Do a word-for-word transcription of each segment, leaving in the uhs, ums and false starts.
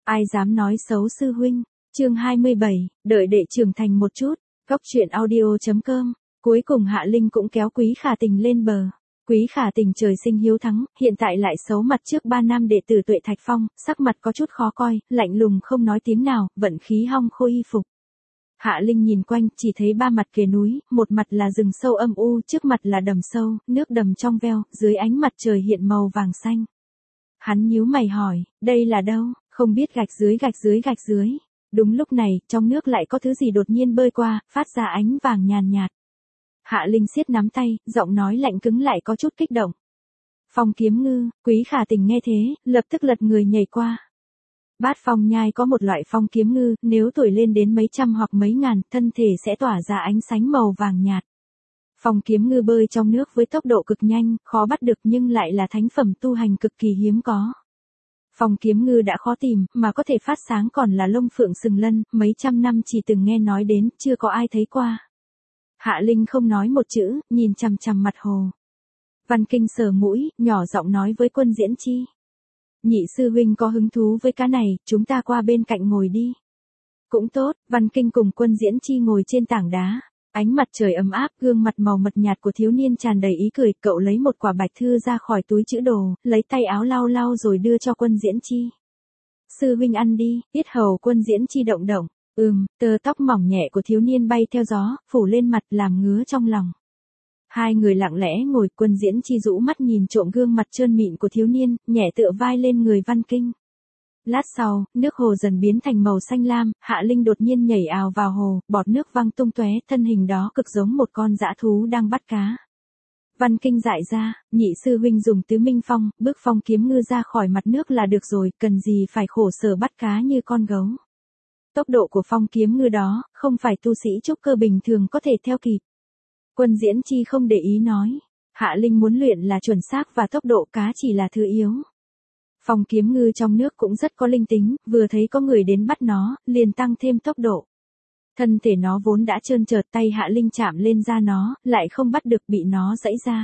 Ai dám nói xấu sư huynh. Chương hai mươi bảy, đợi đệ trưởng thành một chút. Góc truyện audio chấm com. Cuối cùng Hạ Linh cũng kéo Quý Khả Tình lên bờ. Quý Khả Tình trời sinh hiếu thắng, hiện tại lại xấu mặt trước ba nam đệ tử Tuệ Thạch Phong, sắc mặt có chút khó coi, lạnh lùng không nói tiếng nào, vận khí hong khô y phục. Hạ Linh nhìn quanh, chỉ thấy ba mặt kề núi, một mặt là rừng sâu âm u, trước mặt là đầm sâu, nước đầm trong veo, dưới ánh mặt trời hiện màu vàng xanh. Hắn nhíu mày hỏi, đây là đâu? Không biết, gạch dưới gạch dưới gạch dưới. Đúng lúc này, trong nước lại có thứ gì đột nhiên bơi qua, phát ra ánh vàng nhàn nhạt. Hạ Linh siết nắm tay, giọng nói lạnh cứng lại có chút kích động. Phong kiếm ngư. Quý Khả Tình nghe thế, lập tức lật người nhảy qua. Bát Phong nhai có một loại phong kiếm ngư, nếu tuổi lên đến mấy trăm hoặc mấy ngàn, thân thể sẽ tỏa ra ánh sáng màu vàng nhạt. Phong kiếm ngư bơi trong nước với tốc độ cực nhanh, khó bắt được nhưng lại là thánh phẩm tu hành cực kỳ hiếm có. Phong kiếm ngư đã khó tìm, mà có thể phát sáng còn là lông phượng sừng lân, mấy trăm năm chỉ từng nghe nói đến, chưa có ai thấy qua. Hạ Linh không nói một chữ, nhìn chằm chằm mặt hồ. Văn Kinh sờ mũi, nhỏ giọng nói với Quân Diễn Chi. Nhị sư huynh có hứng thú với cá này, chúng ta qua bên cạnh ngồi đi. Cũng tốt, Văn Kinh cùng Quân Diễn Chi ngồi trên tảng đá. Ánh mặt trời ấm áp, gương mặt màu mật nhạt của thiếu niên tràn đầy ý cười, cậu lấy một quả bạch thư ra khỏi túi chữ đồ, lấy tay áo lau lau rồi đưa cho Quân Diễn Chi. Sư huynh ăn đi, yết hầu Quân Diễn Chi động động. Ừm, tơ tóc mỏng nhẹ của thiếu niên bay theo gió, phủ lên mặt làm ngứa trong lòng. Hai người lặng lẽ ngồi, Quân Diễn Chi rũ mắt nhìn trộm gương mặt trơn mịn của thiếu niên, nhẹ tựa vai lên người Văn Kinh. Lát sau, nước hồ dần biến thành màu xanh lam, Hạ Linh đột nhiên nhảy ào vào hồ, bọt nước văng tung tóe, thân hình đó cực giống một con dã thú đang bắt cá. Văn Kinh dại ra, nhị sư huynh dùng tứ minh phong, bước phong kiếm ngư ra khỏi mặt nước là được rồi, cần gì phải khổ sở bắt cá như con gấu. Tốc độ của phong kiếm ngư đó, không phải tu sĩ trúc cơ bình thường có thể theo kịp. Quân Diễn Chi không để ý nói. Hạ Linh muốn luyện là chuẩn xác và tốc độ, cá chỉ là thứ yếu. Phong kiếm ngư trong nước cũng rất có linh tính, vừa thấy có người đến bắt nó, liền tăng thêm tốc độ. Thân thể nó vốn đã trơn trượt, tay Hạ Linh chạm lên da nó, lại không bắt được, bị nó giãy ra.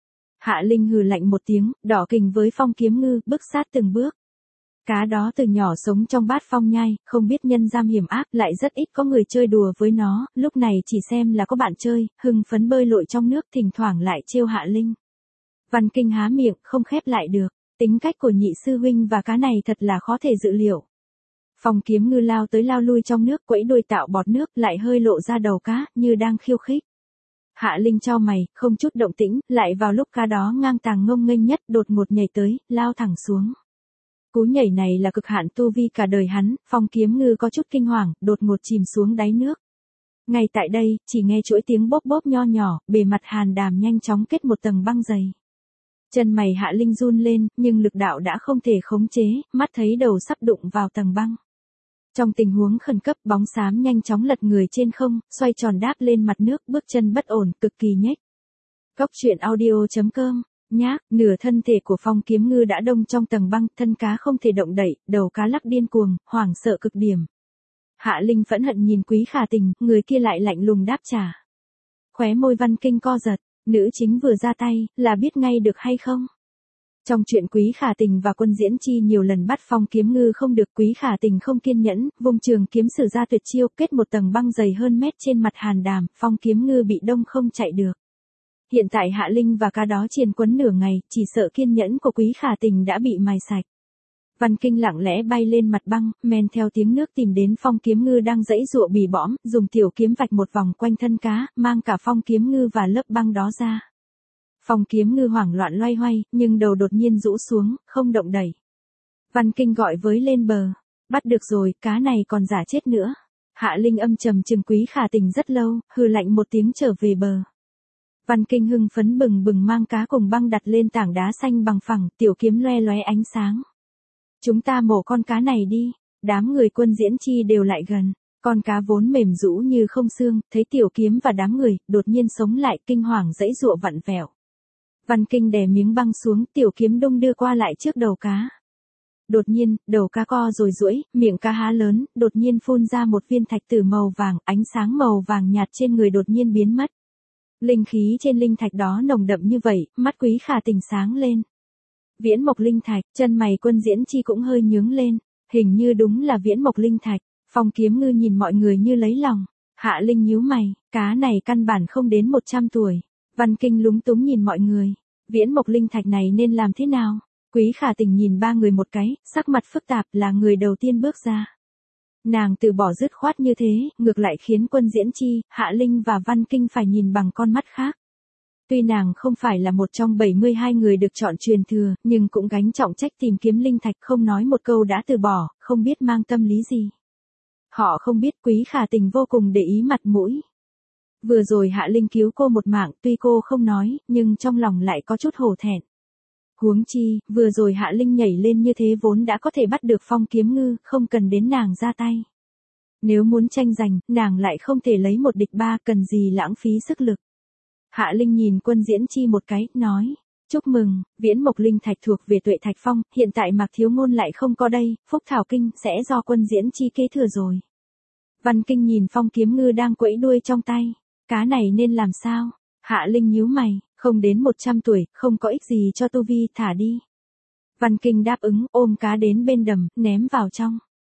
Hạ Linh hừ lạnh một tiếng, đỏ kình với phong kiếm ngư, bước sát từng bước. Cá đó từ nhỏ sống trong bát phong nhai, không biết nhân gian hiểm ác, lại rất ít có người chơi đùa với nó, lúc này chỉ xem là có bạn chơi, hưng phấn bơi lội trong nước, thỉnh thoảng lại trêu Hạ Linh. Văn Kinh há miệng, không khép lại được, tính cách của nhị sư huynh và cá này thật là khó thể dự liệu. Phong kiếm ngư lao tới lao lui trong nước, quẫy đuôi tạo bọt nước, lại hơi lộ ra đầu cá, như đang khiêu khích. Hạ Linh chau mày, không chút động tĩnh, lại vào lúc cá đó ngang tàng ngông nghênh nhất, đột ngột nhảy tới, lao thẳng xuống. Cú nhảy này là cực hạn tu vi cả đời hắn, phong kiếm ngư có chút kinh hoàng, đột ngột chìm xuống đáy nước. Ngay tại đây, chỉ nghe chuỗi tiếng bốp bốp nho nhỏ, bề mặt hàn đàm nhanh chóng kết một tầng băng dày. Chân mày Hạ Linh run lên, nhưng lực đạo đã không thể khống chế, mắt thấy đầu sắp đụng vào tầng băng. Trong tình huống khẩn cấp, bóng xám nhanh chóng lật người trên không, xoay tròn đáp lên mặt nước, bước chân bất ổn, cực kỳ nhếch. Góc truyện audio chấm com. Nhác, nửa thân thể của phong kiếm ngư đã đông trong tầng băng, thân cá không thể động đậy, đầu cá lắc điên cuồng, hoảng sợ cực điểm. Hạ Linh phẫn hận nhìn Quý Khả Tình, người kia lại lạnh lùng đáp trả. Khóe môi Văn Kinh co giật, nữ chính vừa ra tay, là biết ngay được hay không? Trong chuyện Quý Khả Tình và Quân Diễn Chi nhiều lần bắt phong kiếm ngư không được, Quý Khả Tình không kiên nhẫn, vùng trường kiếm sử ra tuyệt chiêu, kết một tầng băng dày hơn mét trên mặt hàn đàm, phong kiếm ngư bị đông không chạy được. Hiện tại Hạ Linh và cá đó triền quấn nửa ngày, chỉ sợ kiên nhẫn của Quý Khả Tình đã bị mài sạch. Văn Kinh lặng lẽ bay lên mặt băng, men theo tiếng nước tìm đến phong kiếm ngư đang giãy giụa bì bõm, dùng tiểu kiếm vạch một vòng quanh thân cá, mang cả phong kiếm ngư và lớp băng đó ra. Phong kiếm ngư hoảng loạn loay hoay, nhưng đầu đột nhiên rũ xuống, không động đẩy. Văn Kinh gọi với lên bờ. Bắt được rồi, cá này còn giả chết nữa. Hạ Linh âm trầm trừng Quý Khả Tình rất lâu, hừ lạnh một tiếng trở về bờ. Văn Kinh hưng phấn bừng bừng mang cá cùng băng đặt lên tảng đá xanh bằng phẳng, tiểu kiếm loe loé ánh sáng. Chúng ta mổ con cá này đi. Đám người Quân Diễn Chi đều lại gần. Con cá vốn mềm rũ như không xương, thấy tiểu kiếm và đám người, đột nhiên sống lại, kinh hoàng giãy giụa vặn vẹo. Văn Kinh đè miếng băng xuống, tiểu kiếm đung đưa qua lại trước đầu cá. Đột nhiên, đầu cá co rồi duỗi, miệng cá há lớn, đột nhiên phun ra một viên thạch tử màu vàng, ánh sáng màu vàng nhạt trên người đột nhiên biến mất. Linh khí trên linh thạch đó nồng đậm như vậy, mắt Quý Khả Tình sáng lên. Viễn mộc linh thạch, chân mày Quân Diễn Chi cũng hơi nhướng lên. Hình như đúng là Viễn Mộc Linh Thạch. Phong Kiếm Ngư nhìn mọi người như lấy lòng. Hạ Linh nhíu mày, cá này căn bản không đến một trăm tuổi. Văn Kinh lúng túng nhìn mọi người. Viễn Mộc Linh Thạch này nên làm thế nào? Quý Khả Tình nhìn ba người một cái, sắc mặt phức tạp, là người đầu tiên bước ra. Nàng từ bỏ dứt khoát như thế, ngược lại khiến Quân Diễn Chi, Hạ Linh và Văn Kinh phải nhìn bằng con mắt khác. Tuy nàng không phải là một trong bảy mươi hai người được chọn truyền thừa, nhưng cũng gánh trọng trách tìm kiếm linh thạch, không nói một câu đã từ bỏ, không biết mang tâm lý gì. Họ không biết Quý Khả Tình vô cùng để ý mặt mũi. Vừa rồi Hạ Linh cứu cô một mạng, tuy cô không nói, nhưng trong lòng lại có chút hổ thẹn. Huống chi, vừa rồi Hạ Linh nhảy lên như thế vốn đã có thể bắt được Phong Kiếm Ngư, không cần đến nàng ra tay. Nếu muốn tranh giành, nàng lại không thể lấy một địch ba, cần gì lãng phí sức lực. Hạ Linh nhìn Quân Diễn Chi một cái, nói, chúc mừng, Viễn Mộc Linh Thạch thuộc về Tuệ Thạch Phong, hiện tại Mạc Thiếu Ngôn lại không có đây, Phúc Thảo Kinh sẽ do Quân Diễn Chi kế thừa rồi. Văn Kinh nhìn Phong Kiếm Ngư đang quẫy đuôi trong tay, cá này nên làm sao? Hạ Linh nhíu mày, không đến một trăm tuổi, không có ích gì cho tu vi, thả đi. Văn Kinh đáp ứng, ôm cá đến bên đầm, ném vào trong.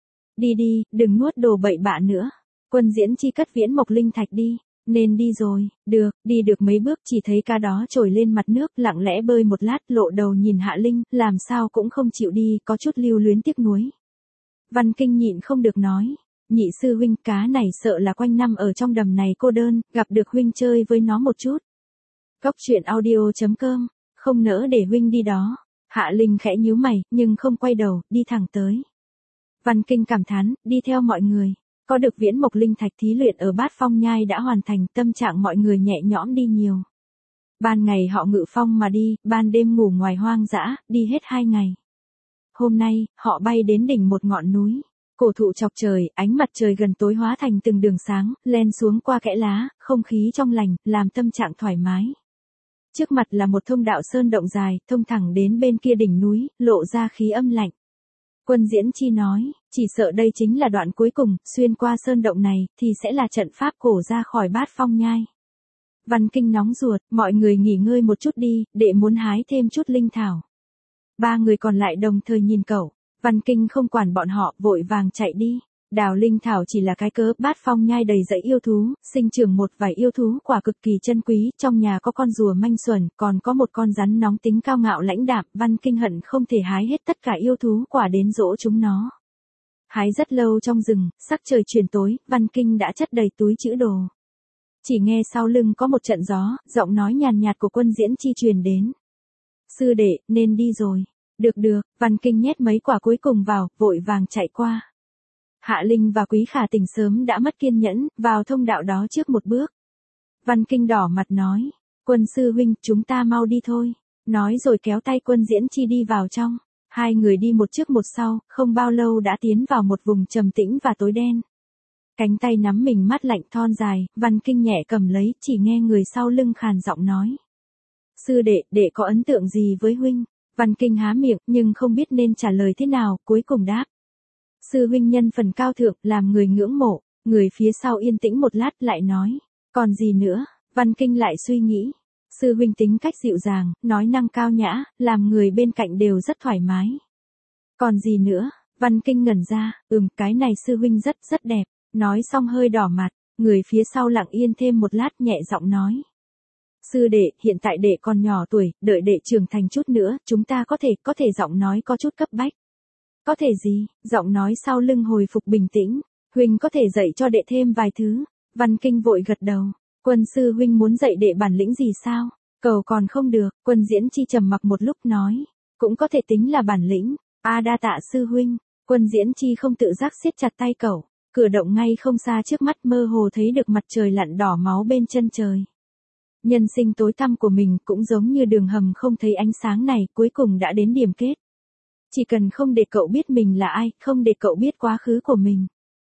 Đi đi, đừng nuốt đồ bậy bạ nữa. Quân Diễn Chi cất Viễn Mộc Linh Thạch đi. Nên đi rồi, được, đi được mấy bước chỉ thấy cá đó trồi lên mặt nước, lặng lẽ bơi một lát, lộ đầu nhìn Hạ Linh, làm sao cũng không chịu đi, có chút lưu luyến tiếc nuối. Văn Kinh nhịn không được nói, nhị sư huynh, cá này sợ là quanh năm ở trong đầm này cô đơn, gặp được huynh chơi với nó một chút. Góc truyện audio chấm com, không nỡ để huynh đi đó. Hạ Linh khẽ nhíu mày, nhưng không quay đầu, đi thẳng tới. Văn Kinh cảm thán, đi theo mọi người. Có được Viễn Mộc Linh Thạch thí luyện ở Bát Phong Nhai đã hoàn thành, tâm trạng mọi người nhẹ nhõm đi nhiều. Ban ngày họ ngự phong mà đi, ban đêm ngủ ngoài hoang dã, đi hết hai ngày. Hôm nay, họ bay đến đỉnh một ngọn núi. Cổ thụ chọc trời, ánh mặt trời gần tối hóa thành từng đường sáng, len xuống qua kẽ lá, không khí trong lành, làm tâm trạng thoải mái. Trước mặt là một thông đạo sơn động dài, thông thẳng đến bên kia đỉnh núi, lộ ra khí âm lạnh. Quân Diễn Chi nói, chỉ sợ đây chính là đoạn cuối cùng, xuyên qua sơn động này, thì sẽ là trận pháp cổ ra khỏi Bát Phong Nhai. Văn Kinh nóng ruột, mọi người nghỉ ngơi một chút đi, để muốn hái thêm chút linh thảo. Ba người còn lại đồng thời nhìn cậu, Văn Kinh không quản bọn họ, vội vàng chạy đi. Đào linh thảo chỉ là cái cớ, Bát Phong Nhai đầy dãy yêu thú, sinh trưởng một vài yêu thú quả cực kỳ chân quý, trong nhà có con rùa manh xuẩn, còn có một con rắn nóng tính cao ngạo lãnh đạm, Văn Kinh hận không thể hái hết tất cả yêu thú quả đến dỗ chúng nó. Hái rất lâu trong rừng, sắc trời chuyển tối, Văn Kinh đã chất đầy túi trữ đồ. Chỉ nghe sau lưng có một trận gió, giọng nói nhàn nhạt của Quân Diễn Chi truyền đến. Sư đệ, nên đi rồi. Được được, Văn Kinh nhét mấy quả cuối cùng vào, vội vàng chạy qua. Hạ Linh và Quý Khả Tình sớm đã mất kiên nhẫn, vào thông đạo đó trước một bước. Văn Kinh đỏ mặt nói, Quân sư huynh, chúng ta mau đi thôi. Nói rồi kéo tay Quân Diễn Chi đi vào trong. Hai người đi một trước một sau, không bao lâu đã tiến vào một vùng trầm tĩnh và tối đen. Cánh tay nắm mình mát lạnh thon dài, Văn Kinh nhẹ cầm lấy, chỉ nghe người sau lưng khàn giọng nói. Sư đệ, đệ có ấn tượng gì với huynh? Văn Kinh há miệng, nhưng không biết nên trả lời thế nào, cuối cùng đáp. Sư huynh nhân phần cao thượng, làm người ngưỡng mộ. Người phía sau yên tĩnh một lát lại nói. Còn gì nữa? Văn Kinh lại suy nghĩ. Sư huynh tính cách dịu dàng, nói năng cao nhã, làm người bên cạnh đều rất thoải mái. Còn gì nữa? Văn Kinh ngẩn ra, ừm, cái này sư huynh rất rất đẹp. Nói xong hơi đỏ mặt, người phía sau lặng yên thêm một lát nhẹ giọng nói. Sư đệ, hiện tại đệ còn nhỏ tuổi, đợi đệ trưởng thành chút nữa, chúng ta có thể, có thể giọng nói có chút cấp bách. Có thể gì? Giọng nói sau lưng hồi phục bình tĩnh. Huynh có thể dạy cho đệ thêm vài thứ. Văn Kinh vội gật đầu. Quân sư huynh muốn dạy đệ bản lĩnh gì sao? Cầu còn không được. Quân Diễn Chi trầm mặc một lúc nói. Cũng có thể tính là bản lĩnh. A đa tạ sư huynh. Quân Diễn Chi không tự giác siết chặt tay cậu. Cửa động ngay không xa trước mắt, mơ hồ thấy được mặt trời lặn đỏ máu bên chân trời. Nhân sinh tối tăm của mình cũng giống như đường hầm không thấy ánh sáng này, cuối cùng đã đến điểm kết. Chỉ cần không để cậu biết mình là ai, không để cậu biết quá khứ của mình.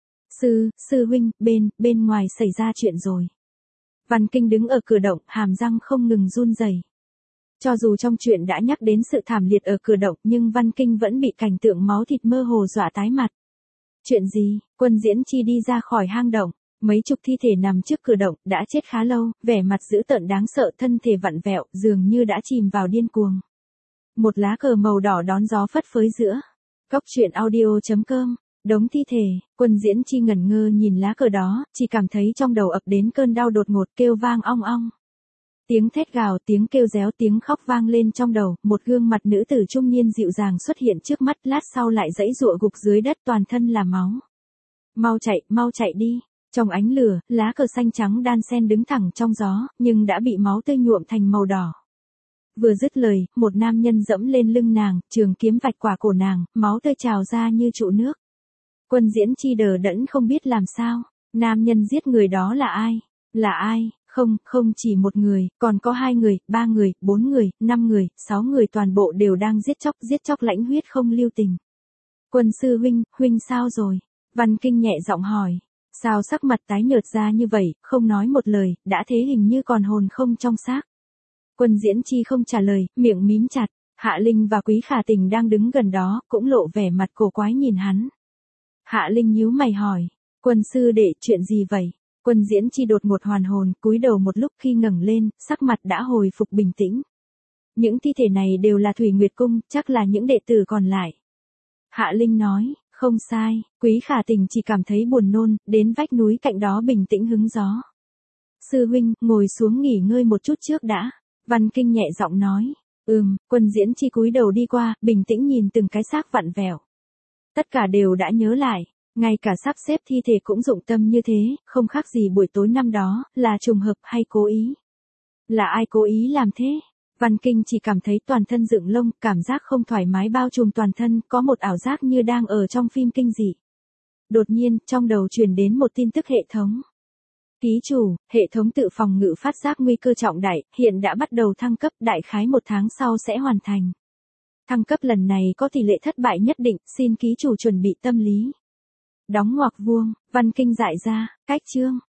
Sư, sư huynh, bên, bên ngoài xảy ra chuyện rồi. Văn Kinh đứng ở cửa động, hàm răng không ngừng run rẩy. Cho dù trong chuyện đã nhắc đến sự thảm liệt ở cửa động, nhưng Văn Kinh vẫn bị cảnh tượng máu thịt mơ hồ dọa tái mặt. Chuyện gì? Quân Diễn Chi đi ra khỏi hang động. Mấy chục thi thể nằm trước cửa động, đã chết khá lâu, vẻ mặt dữ tợn đáng sợ, thân thể vặn vẹo, dường như đã chìm vào điên cuồng. Một lá cờ màu đỏ đón gió phất phới giữa Cóc truyện audio chấm com. Đống thi thể, Quân Diễn Chi ngẩn ngơ nhìn lá cờ đó, chỉ cảm thấy trong đầu ập đến cơn đau đột ngột kêu vang ong ong. Tiếng thét gào, tiếng kêu réo, tiếng khóc vang lên trong đầu, một gương mặt nữ tử trung niên dịu dàng xuất hiện trước mắt, lát sau lại giãy giụa gục dưới đất toàn thân là máu. Mau chạy, mau chạy đi. Trong ánh lửa, lá cờ xanh trắng đan xen đứng thẳng trong gió, nhưng đã bị máu tươi nhuộm thành màu đỏ. Vừa dứt lời, một nam nhân dẫm lên lưng nàng, trường kiếm vạch qua cổ nàng, máu tươi trào ra như trụ nước. Quân Diễn Chi đờ đẫn không biết làm sao. Nam nhân giết người đó là ai? Là ai? Không, không chỉ một người, còn có hai người, ba người, bốn người, năm người, sáu người, toàn bộ đều đang giết chóc, giết chóc lãnh huyết không lưu tình. Quân sư huynh, huynh sao rồi? Văn Kinh nhẹ giọng hỏi. Sao sắc mặt tái nhợt ra như vậy, không nói một lời, đã thế hình như còn hồn không trong xác. Quân Diễn Chi không trả lời, miệng mím chặt. Hạ Linh và Quý Khả Tình đang đứng gần đó, cũng lộ vẻ mặt cổ quái nhìn hắn. Hạ Linh nhíu mày hỏi, quân sư đệ, chuyện gì vậy? Quân Diễn Chi đột ngột hoàn hồn, cúi đầu một lúc, khi ngẩng lên, sắc mặt đã hồi phục bình tĩnh. Những thi thể này đều là Thủy Nguyệt Cung, chắc là những đệ tử còn lại. Hạ Linh nói, không sai, Quý Khả Tình chỉ cảm thấy buồn nôn, đến vách núi cạnh đó bình tĩnh hứng gió. Sư huynh, ngồi xuống nghỉ ngơi một chút trước đã. Văn Kinh nhẹ giọng nói, ừm. Quân Diễn Chi cúi đầu đi qua, bình tĩnh nhìn từng cái xác vặn vẹo. Tất cả đều đã nhớ lại, ngay cả sắp xếp thi thể cũng dụng tâm như thế, không khác gì buổi tối năm đó, là trùng hợp hay cố ý. Là ai cố ý làm thế? Văn Kinh chỉ cảm thấy toàn thân dựng lông, cảm giác không thoải mái bao trùm toàn thân, có một ảo giác như đang ở trong phim kinh dị. Đột nhiên, trong đầu truyền đến một tin tức hệ thống. Ký chủ, hệ thống tự phòng ngự phát giác nguy cơ trọng đại, hiện đã bắt đầu thăng cấp, đại khái một tháng sau sẽ hoàn thành. Thăng cấp lần này có tỷ lệ thất bại nhất định, xin ký chủ chuẩn bị tâm lý. Đóng ngoặc vuông, Văn Kinh dại ra, cách chương.